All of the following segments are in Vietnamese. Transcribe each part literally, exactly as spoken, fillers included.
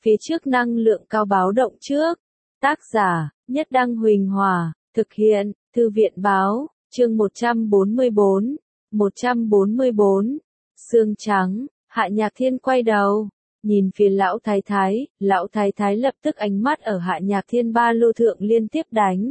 Phía trước năng lượng cao báo động trước. Tác giả, Nhất Đăng Huỳnh Hòa, thực hiện, Thư viện báo, chương một trăm bốn mươi bốn, một trăm bốn mươi bốn, xương trắng, Hạ Nhạc Thiên quay đầu, nhìn phía lão thái thái, lão thái thái lập tức ánh mắt ở Hạ Nhạc Thiên ba lô thượng liên tiếp đánh.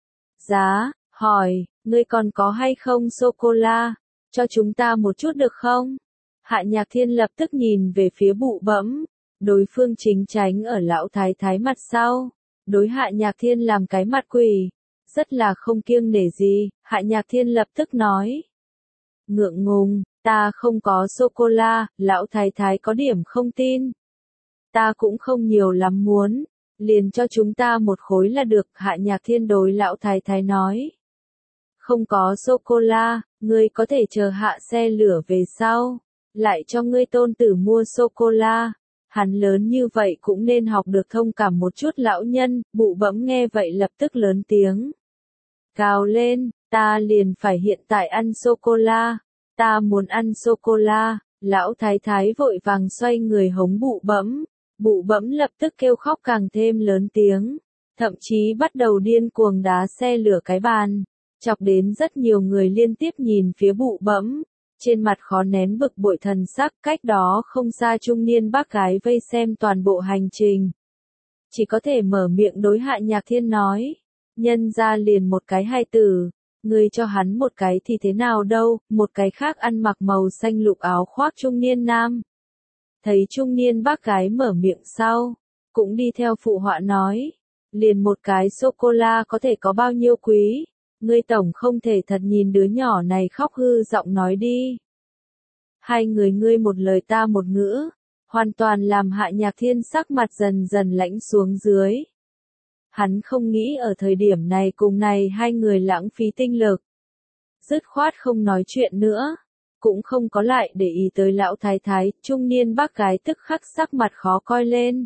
Giá, hỏi, ngươi còn có hay không sô-cô-la, cho chúng ta một chút được không? Hạ Nhạc Thiên lập tức nhìn về phía bụ bẫm, đối phương chính tránh ở lão thái thái mặt sau, đối Hạ Nhạc Thiên làm cái mặt quỷ, rất là không kiêng nể gì, Hạ Nhạc Thiên lập tức nói. Ngượng ngùng, ta không có sô-cô-la, lão thái thái có điểm không tin. Ta cũng không nhiều lắm muốn, liền cho chúng ta một khối là được, Hạ Nhạc Thiên đối lão thái thái nói. Không có sô-cô-la, ngươi có thể chờ hạ xe lửa về sau, lại cho ngươi tôn tử mua sô-cô-la. Hắn lớn như vậy cũng nên học được thông cảm một chút lão nhân, bụ bẫm nghe vậy lập tức lớn tiếng. Gào lên, ta liền phải hiện tại ăn sô-cô-la, ta muốn ăn sô-cô-la, lão thái thái vội vàng xoay người hống bụ bẫm, bụ bẫm lập tức kêu khóc càng thêm lớn tiếng, thậm chí bắt đầu điên cuồng đá xe lửa cái bàn, chọc đến rất nhiều người liên tiếp nhìn phía bụ bẫm. Trên mặt khó nén bực bội thần sắc, cách đó không xa trung niên bác gái vây xem toàn bộ hành trình. Chỉ có thể mở miệng đối Hạ Nhạc Thiên nói, nhân ra liền một cái hai tử, người cho hắn một cái thì thế nào đâu, một cái khác ăn mặc màu xanh lục áo khoác trung niên nam. Thấy trung niên bác gái mở miệng sau, cũng đi theo phụ họa nói, liền một cái sô-cô-la có thể có bao nhiêu quý. Ngươi tổng không thể thật nhìn đứa nhỏ này khóc hư giọng nói đi. Hai người ngươi một lời ta một ngữ, hoàn toàn làm Hạ Nhạc Thiên sắc mặt dần dần lãnh xuống dưới. Hắn không nghĩ ở thời điểm này cùng này hai người lãng phí tinh lực. Dứt khoát không nói chuyện nữa, cũng không có lại để ý tới lão thái thái, trung niên bác gái tức khắc sắc mặt khó coi lên.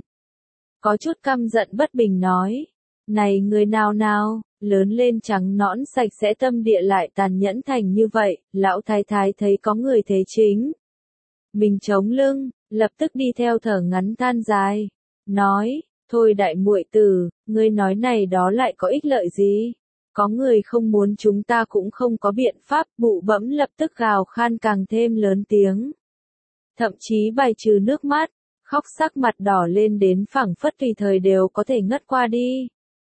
Có chút căm giận bất bình nói, này người nào nào, lớn lên trắng nõn sạch sẽ tâm địa lại tàn nhẫn thành như vậy, lão thái thái thấy có người thế chính. Mình chống lưng, lập tức đi theo thở ngắn than dài, nói, thôi đại muội tử, ngươi nói này đó lại có ích lợi gì? Có người không muốn chúng ta cũng không có biện pháp, bụ bẫm lập tức gào khan càng thêm lớn tiếng. Thậm chí bài trừ nước mắt, khóc sắc mặt đỏ lên đến phảng phất tùy thời đều có thể ngất qua đi.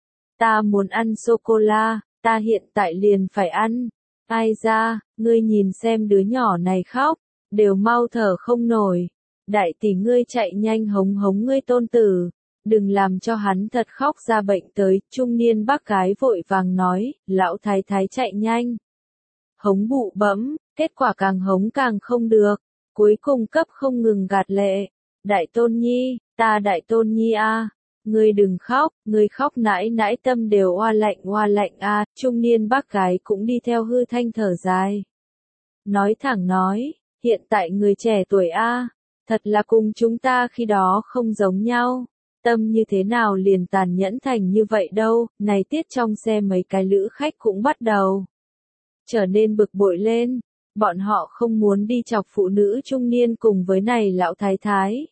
Ta muốn ăn sô-cô-la, ta hiện tại liền phải ăn. Ai ra, ngươi nhìn xem đứa nhỏ này khóc, đều mau thở không nổi. Đại tỷ ngươi chạy nhanh hống hống ngươi tôn tử, đừng làm cho hắn thật khóc ra bệnh tới. Trung niên bác gái vội vàng nói, lão thái thái chạy nhanh. Hống bụ bẫm, kết quả càng hống càng không được, cuối cùng cấp không ngừng gạt lệ. Đại tôn nhi, ta đại tôn nhi a. Ngươi đừng khóc, ngươi khóc nãi nãi tâm đều oa lạnh oa lạnh a, trung niên bác gái cũng đi theo hư thanh thở dài. Nói thẳng nói, hiện tại người trẻ tuổi a, thật là cùng chúng ta khi đó không giống nhau, tâm như thế nào liền tàn nhẫn thành như vậy đâu, này tiết trong xe mấy cái lữ khách cũng bắt đầu trở nên bực bội lên, bọn họ không muốn đi chọc phụ nữ trung niên cùng với này lão thái thái.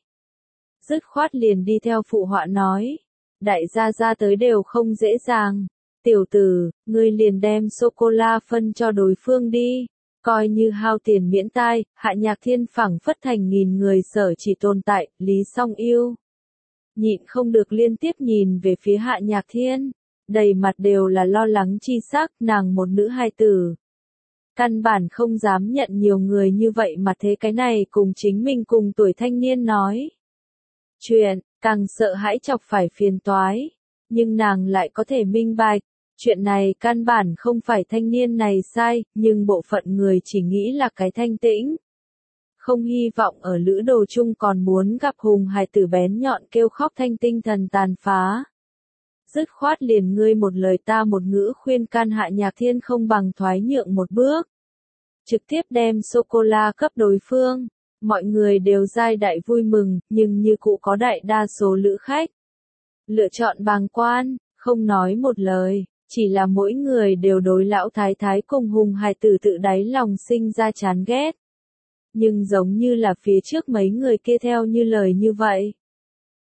Dứt khoát liền đi theo phụ họa nói, đại gia gia tới đều không dễ dàng, tiểu tử, ngươi liền đem sô-cô-la phân cho đối phương đi, coi như hao tiền miễn tai. Hạ Nhạc Thiên phảng phất thành nghìn người sở chỉ tồn tại, Lý Song Yêu. Nhịn không được liên tiếp nhìn về phía Hạ Nhạc Thiên, đầy mặt đều là lo lắng chi sắc, nàng một nữ hài tử. Căn bản không dám nhận nhiều người như vậy mà thế cái này cùng chính mình cùng tuổi thanh niên nói. Chuyện, càng sợ hãi chọc phải phiền toái, nhưng nàng lại có thể minh bạch, chuyện này căn bản không phải thanh niên này sai, nhưng bộ phận người chỉ nghĩ là cái thanh tĩnh. Không hy vọng ở lữ đồ chung còn muốn gặp hùng hài tử bén nhọn kêu khóc thanh tinh thần tàn phá. Dứt khoát liền ngươi một lời ta một ngữ khuyên can Hạ Nhạc Thiên không bằng thoái nhượng một bước. Trực tiếp đem sô-cô-la cấp đối phương. Mọi người đều giai đại vui mừng, nhưng như cũ có đại đa số lữ khách lựa chọn bàng quan, không nói một lời, chỉ là mỗi người đều đối lão thái thái cùng hùng hài tử tự đáy lòng sinh ra chán ghét. Nhưng giống như là phía trước mấy người kia theo như lời như vậy.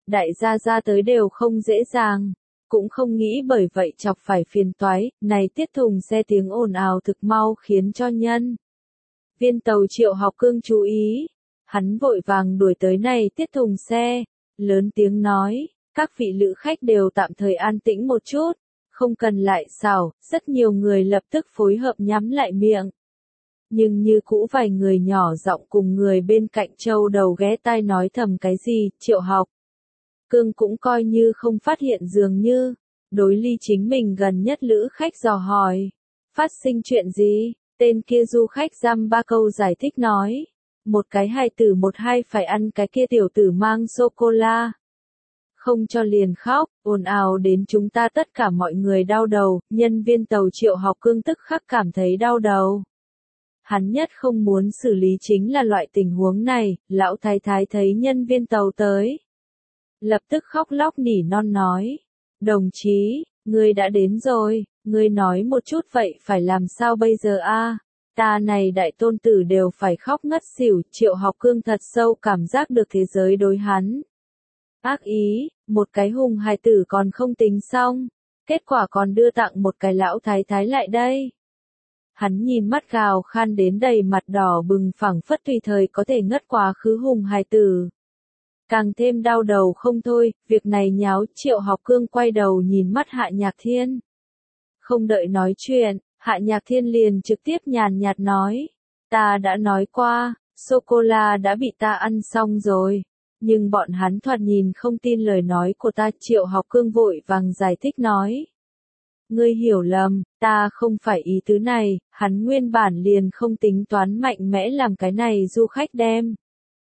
đại gia ra tới đều không dễ dàng, cũng không nghĩ bởi vậy chọc phải phiền toái, này tiết thùng xe tiếng ồn ào thực mau khiến cho nhân. Viên tàu Triệu Học Cương chú ý, hắn vội vàng đuổi tới này tiết thùng xe, lớn tiếng nói, các vị lữ khách đều tạm thời an tĩnh một chút, không cần lại xảo, rất nhiều người lập tức phối hợp nhắm lại miệng. Nhưng như cũ vài người nhỏ giọng cùng người bên cạnh châu đầu ghé tai nói thầm cái gì, Triệu Học Cương cũng coi như không phát hiện dường như, đối ly chính mình gần nhất lữ khách dò hỏi, phát sinh chuyện gì, tên kia du khách dăm ba câu giải thích nói, một cái hài tử một hai phải ăn cái kia tiểu tử mang sô-cô-la. Không cho liền khóc, ồn ào đến chúng ta tất cả mọi người đau đầu, nhân viên tàu Triệu Học Cương tức khắc cảm thấy đau đầu. Hắn nhất không muốn xử lý chính là loại tình huống này, lão thái thái thấy nhân viên tàu tới. Lập tức khóc lóc nỉ non nói, đồng chí, ngươi đã đến rồi, ngươi nói một chút vậy phải làm sao bây giờ a? Ta này đại tôn tử đều phải khóc ngất xỉu, Triệu Học Cương thật sâu cảm giác được thế giới đối hắn. Ác ý, một cái hùng hài tử còn không tính xong, kết quả còn đưa tặng một cái lão thái thái lại đây. Hắn nhìn mắt gào khan đến đầy mặt đỏ bừng phẳng phất tùy thời có thể ngất quá khứ hùng hài tử. Càng thêm đau đầu không thôi, việc này nháo, Triệu Học Cương quay đầu nhìn mắt Hạ Nhạc Thiên. Không đợi nói chuyện, Hạ Nhạc Thiên liền trực tiếp nhàn nhạt nói, ta đã nói qua, sô-cô-la đã bị ta ăn xong rồi. Nhưng bọn hắn thoạt nhìn không tin lời nói của ta, Triệu Học Cương vội vàng giải thích nói. Ngươi hiểu lầm, ta không phải ý tứ này, hắn nguyên bản liền không tính toán mạnh mẽ làm cái này du khách đem.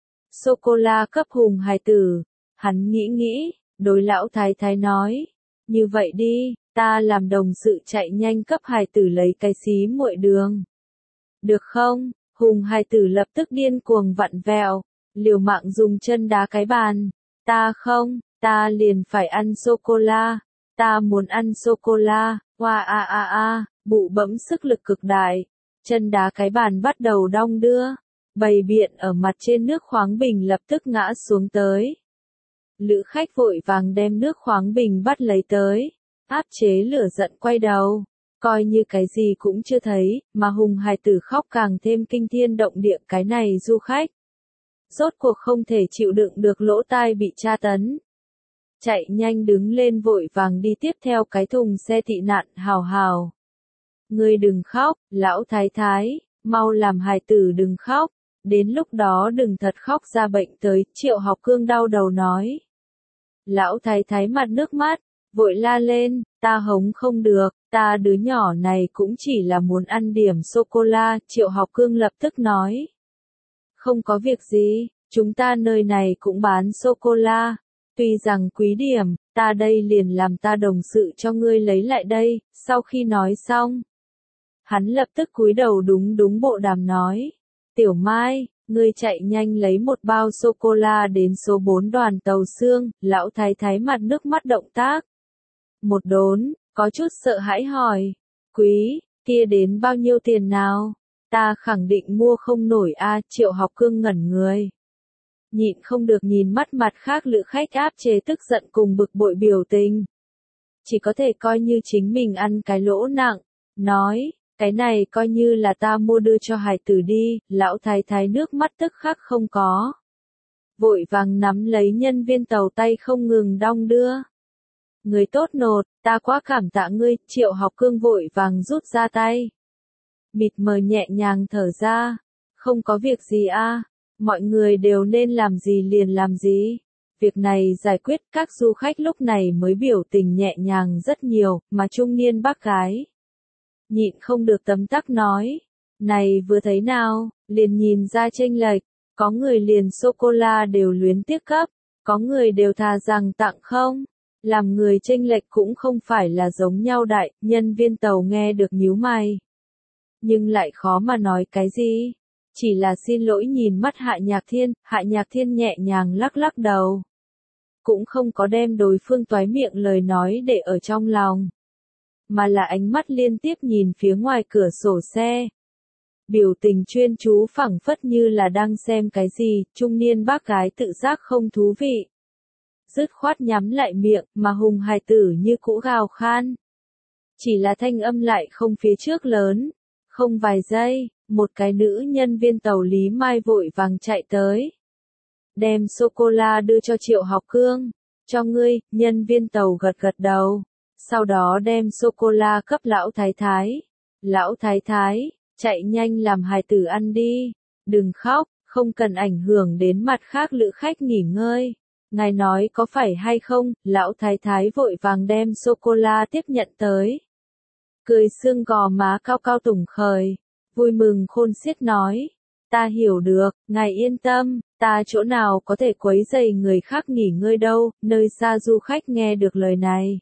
Sô-cô-la cấp hùng hài tử, hắn nghĩ nghĩ, đối lão thái thái nói, như vậy đi, ta làm đồng sự chạy nhanh cấp hài tử lấy cái xí muội đường. Được không? Hùng hài tử lập tức điên cuồng vặn vẹo, liều mạng dùng chân đá cái bàn, ta không, ta liền phải ăn sô-cô-la, ta muốn ăn sô-cô-la, hoa a a a, bụ bẫm sức lực cực đại, chân đá cái bàn bắt đầu đong đưa. Bày biện ở mặt trên nước khoáng bình lập tức ngã xuống tới. Lữ khách vội vàng đem nước khoáng bình bắt lấy tới, áp chế lửa giận quay đầu, coi như cái gì cũng chưa thấy, mà hùng hài tử khóc càng thêm kinh thiên động địa cái này du khách. Rốt cuộc không thể chịu đựng được lỗ tai bị tra tấn. Chạy nhanh đứng lên vội vàng đi tiếp theo cái thùng xe tị nạn hào hào. Ngươi đừng khóc, lão thái thái, mau làm hài tử đừng khóc. Đến lúc đó đừng thật khóc ra bệnh tới, Triệu Học Cương đau đầu nói. Lão thái thái mặt nước mắt, vội la lên, ta hống không được, ta đứa nhỏ này cũng chỉ là muốn ăn điểm sô-cô-la, Triệu Học Cương lập tức nói. Không có việc gì, chúng ta nơi này cũng bán sô-cô-la, tuy rằng quý điểm, ta đây liền làm ta đồng sự cho ngươi lấy lại đây, sau khi nói xong. Hắn lập tức cúi đầu đúng đúng bộ đàm nói. Tiểu Mai, ngươi chạy nhanh lấy một bao sô-cô-la đến số bốn đoàn tàu xương, lão thái thái mặt nước mắt động tác. Một đốn, có chút sợ hãi hỏi, quý, kia đến bao nhiêu tiền nào? Ta khẳng định mua không nổi a, Triệu Học Cương ngẩn người. Nhịn không được nhìn mắt mặt khác lữ khách áp chế tức giận cùng bực bội biểu tình. Chỉ có thể coi như chính mình ăn cái lỗ nặng, nói. Cái này coi như là ta mua đưa cho hài tử đi, lão thái thái nước mắt tức khắc không có. Vội vàng nắm lấy nhân viên tàu tay không ngừng đong đưa. Người tốt nột, ta quá cảm tạ ngươi, Triệu Học Cương vội vàng rút ra tay. Mịt mờ nhẹ nhàng thở ra, không có việc gì a, mọi người đều nên làm gì liền làm gì. Việc này giải quyết, các du khách lúc này mới biểu tình nhẹ nhàng rất nhiều, mà trung niên bác gái. Nhịn không được tấm tắc nói, này vừa thấy nào, liền nhìn ra chênh lệch, có người liền sô-cô-la đều luyến tiếc cấp, có người đều thà rằng tặng không, làm người chênh lệch cũng không phải là giống nhau đại, nhân viên tàu nghe được nhíu mày. Nhưng lại khó mà nói cái gì, chỉ là xin lỗi nhìn mắt Hạ Nhạc Thiên, Hạ Nhạc Thiên nhẹ nhàng lắc lắc đầu. Cũng không có đem đối phương toái miệng lời nói để ở trong lòng. Mà là ánh mắt liên tiếp nhìn phía ngoài cửa sổ xe. Biểu tình chuyên chú phẳng phất như là đang xem cái gì, trung niên bác gái tự giác không thú vị. dứt khoát nhắm lại miệng, mà Hùng hài tử như cũ gào khan. Chỉ là thanh âm lại không phía trước lớn. Không vài giây, một cái nữ nhân viên tàu Lý Mai vội vàng chạy tới. Đem sô-cô-la đưa cho Triệu Học Cương. Cho ngươi, nhân viên tàu gật gật đầu. Sau đó đem sô-cô-la cấp lão thái thái. Lão thái thái, chạy nhanh làm hài tử ăn đi. Đừng khóc, không cần ảnh hưởng đến mặt khác lữ khách nghỉ ngơi. Ngài nói có phải hay không, lão thái thái vội vàng đem sô-cô-la tiếp nhận tới. Cười xương gò má cao cao tủng khởi, vui mừng khôn xiết nói. Ta hiểu được, ngài yên tâm, ta chỗ nào có thể quấy rầy người khác nghỉ ngơi đâu, nơi xa du khách nghe được lời này.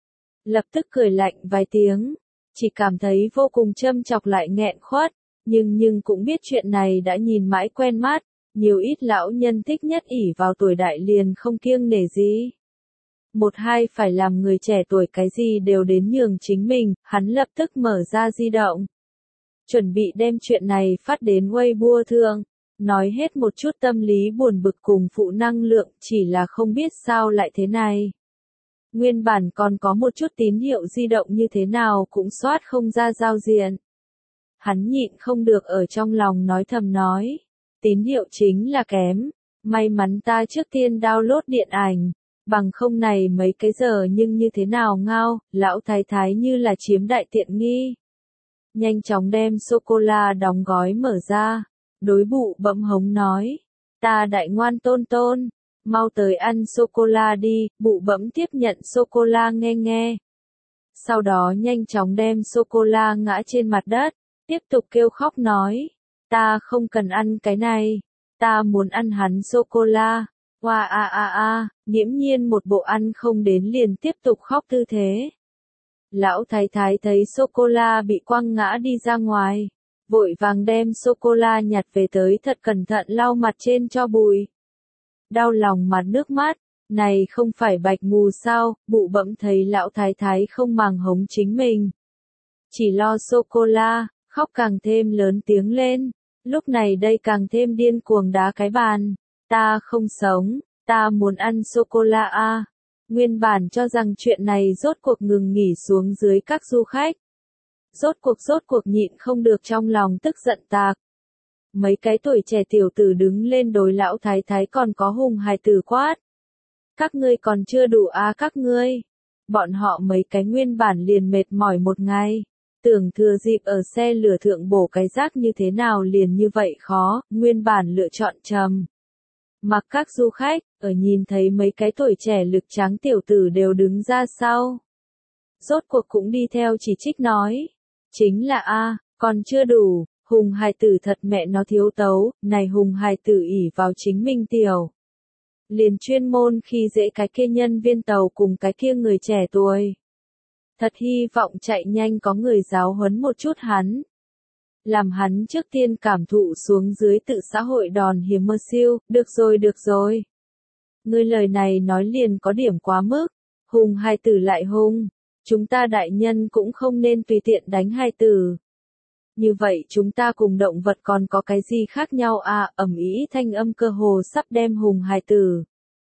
Lập tức cười lạnh vài tiếng, chỉ cảm thấy vô cùng châm chọc lại nghẹn khuất, nhưng nhưng cũng biết chuyện này đã nhìn mãi quen mắt, nhiều ít lão nhân thích nhất ỷ vào tuổi đại liền không kiêng nể gì. Một hai phải làm người trẻ tuổi cái gì đều đến nhường chính mình, hắn lập tức mở ra di động. Chuẩn bị đem chuyện này phát đến Weibo thượng, nói hết một chút tâm lý buồn bực cùng phụ năng lượng, chỉ là không biết sao lại thế này. Nguyên bản còn có một chút tín hiệu di động như thế nào cũng soát không ra giao diện. Hắn nhịn không được ở trong lòng nói thầm nói, tín hiệu chính là kém, may mắn ta trước tiên download điện ảnh. Bằng không này mấy cái giờ nhưng như thế nào ngao, lão thái thái như là chiếm đại tiện nghi. Nhanh chóng đem sô-cô-la đóng gói mở ra, đối bụ bẫm hống nói, ta đại ngoan tôn tôn, mau tới ăn sô-cô-la đi, bụ bẫm tiếp nhận sô-cô-la nghe nghe. Sau đó nhanh chóng đem sô-cô-la ngã trên mặt đất, tiếp tục kêu khóc nói, ta không cần ăn cái này, ta muốn ăn hắn sô-cô-la. Hoa a a a, nghiễm nhiên một bộ ăn không đến liền tiếp tục khóc tư thế. Lão thái thái thấy sô-cô-la bị quăng ngã đi ra ngoài, vội vàng đem sô-cô-la nhặt về tới thật cẩn thận lau mặt trên cho bụi. Đau lòng mặt nước mắt, này không phải bạch mù sao, bụ bẫm thấy lão thái thái không màng hống chính mình. Chỉ lo sô-cô-la, khóc càng thêm lớn tiếng lên, lúc này đây càng thêm điên cuồng đá cái bàn. Ta không sống, ta muốn ăn sô-cô-la a. Nguyên bản cho rằng chuyện này rốt cuộc ngừng nghỉ xuống dưới các du khách. Rốt cuộc rốt cuộc nhịn không được trong lòng tức giận tạc. Mấy cái tuổi trẻ tiểu tử đứng lên đối lão thái thái còn có Hùng hài tử quát. Các ngươi còn chưa đủ a các ngươi. Bọn họ mấy cái nguyên bản liền mệt mỏi một ngày. Tưởng thừa dịp ở xe lửa thượng bổ cái rác như thế nào liền như vậy khó, nguyên bản lựa chọn trầm. Mặc các du khách, ở nhìn thấy mấy cái tuổi trẻ lực tráng tiểu tử đều đứng ra sau. Rốt cuộc cũng đi theo chỉ trích nói. Chính là a còn chưa đủ, Hùng hài tử thật mẹ nó thiếu tấu, này Hùng hài tử ỷ vào chính mình tiểu. Liền chuyên môn khi dễ cái kia nhân viên tàu cùng cái kia người trẻ tuổi. Thật hy vọng chạy nhanh có người giáo huấn một chút hắn. Làm hắn trước tiên cảm thụ xuống dưới tự xã hội đòn hiểm mơ siêu, được rồi được rồi. Ngươi lời này nói liền có điểm quá mức, Hùng hài tử lại hung, chúng ta đại nhân cũng không nên tùy tiện đánh hài tử. Như vậy chúng ta cùng động vật còn có cái gì khác nhau à, ầm ĩ thanh âm cơ hồ sắp đem Hùng hài tử.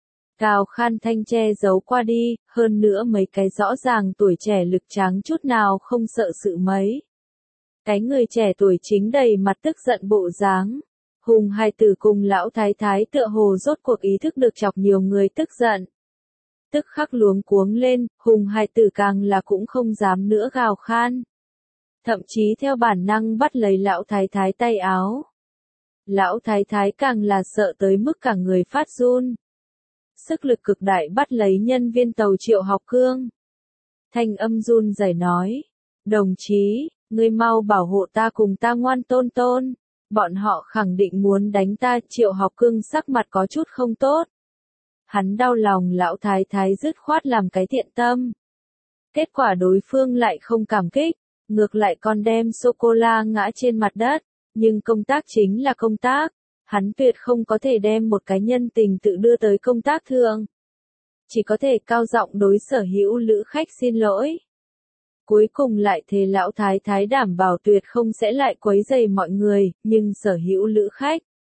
Gào khan thanh che giấu qua đi, hơn nữa mấy cái rõ ràng tuổi trẻ lực tráng chút nào không sợ sự mấy. Cái người trẻ tuổi chính đầy mặt tức giận bộ dáng. Hùng hài tử cùng lão thái thái tựa hồ rốt cuộc ý thức được chọc nhiều người tức giận. Tức khắc luống cuống lên, Hùng hài tử càng là cũng không dám nữa gào khan. Thậm chí theo bản năng bắt lấy lão thái thái tay áo. Lão thái thái càng là sợ tới mức cả người phát run. Sức lực cực đại bắt lấy nhân viên tàu Triệu Học Cương. Thanh âm run rẩy nói. Đồng chí, ngươi mau bảo hộ ta cùng ta ngoan tôn tôn. Bọn họ khẳng định muốn đánh ta. Triệu Học Cương sắc mặt có chút không tốt. Hắn đau lòng lão thái thái dứt khoát làm cái thiện tâm. Kết quả đối phương lại không cảm kích. Ngược lại còn đem sô-cô-la ngã trên mặt đất. Nhưng công tác chính là công tác. Hắn tuyệt không có thể đem một cái nhân tình tự đưa tới công tác thượng. Chỉ có thể cao giọng đối sở hữu lữ khách xin lỗi. Cuối cùng lại thề lão thái thái đảm bảo tuyệt không sẽ lại quấy rầy mọi người, nhưng sở hữu lữ khách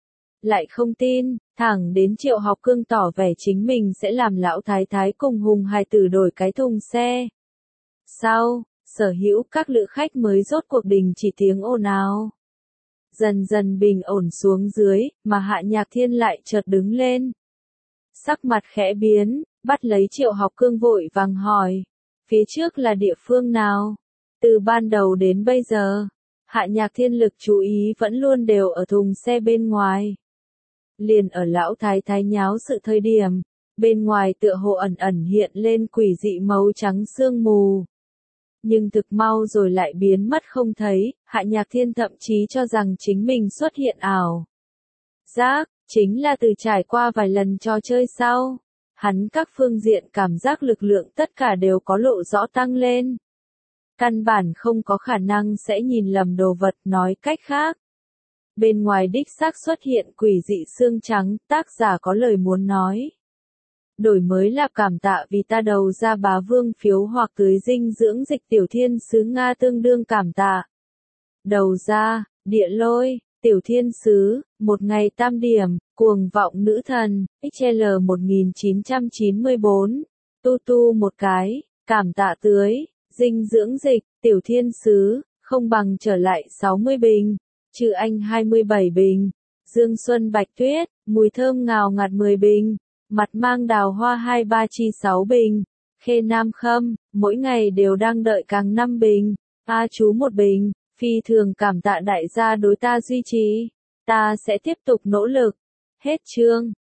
lại không tin, thẳng đến Triệu Học Cương tỏ vẻ chính mình sẽ làm lão thái thái cùng Hùng hài tử đổi cái thùng xe. Sau, sở hữu các lữ khách mới rốt cuộc đình chỉ tiếng ồn ào. Dần dần bình ổn xuống dưới, mà Hạ Nhạc Thiên lại chợt đứng lên. Sắc mặt khẽ biến, bắt lấy Triệu Học Cương vội vàng hỏi. Phía trước là địa phương nào? Từ ban đầu đến bây giờ, Hạ Nhạc Thiên lực chú ý vẫn luôn đều ở thùng xe bên ngoài. Liền ở lão thái thái nháo sự thời điểm, bên ngoài tựa hồ ẩn ẩn hiện lên quỷ dị màu trắng sương mù. Nhưng thực mau rồi lại biến mất không thấy, Hạ Nhạc Thiên thậm chí cho rằng chính mình xuất hiện ảo giác, chính là từ trải qua vài lần trò chơi sau. Hắn các phương diện cảm giác lực lượng tất cả đều có lộ rõ tăng lên. Căn bản không có khả năng sẽ nhìn lầm đồ vật, nói cách khác. Bên ngoài đích xác xuất hiện quỷ dị xương trắng, tác giả có lời muốn nói. Đổi mới là cảm tạ vì ta đầu ra bá vương phiếu hoặc tưới dinh dưỡng dịch tiểu thiên sứ Nga tương đương cảm tạ. Đầu ra, địa lôi, tiểu thiên sứ, một ngày tam điểm, cuồng vọng nữ thần, ích lờ một nghìn chín trăm chín mươi bốn, tu tu một cái, cảm tạ tưới, dinh dưỡng dịch, tiểu thiên sứ, không bằng trở lại sáu mươi bình, trừ anh hai mươi bảy bình, dương xuân bạch tuyết, mùi thơm ngào ngạt mười bình, mặt mang đào hoa hai ba chi sáu bình, khê nam khâm, mỗi ngày đều đang đợi càng năm bình, a chú một bình, phi thường cảm tạ đại gia đối ta duy trì, ta sẽ tiếp tục nỗ lực, hết chương.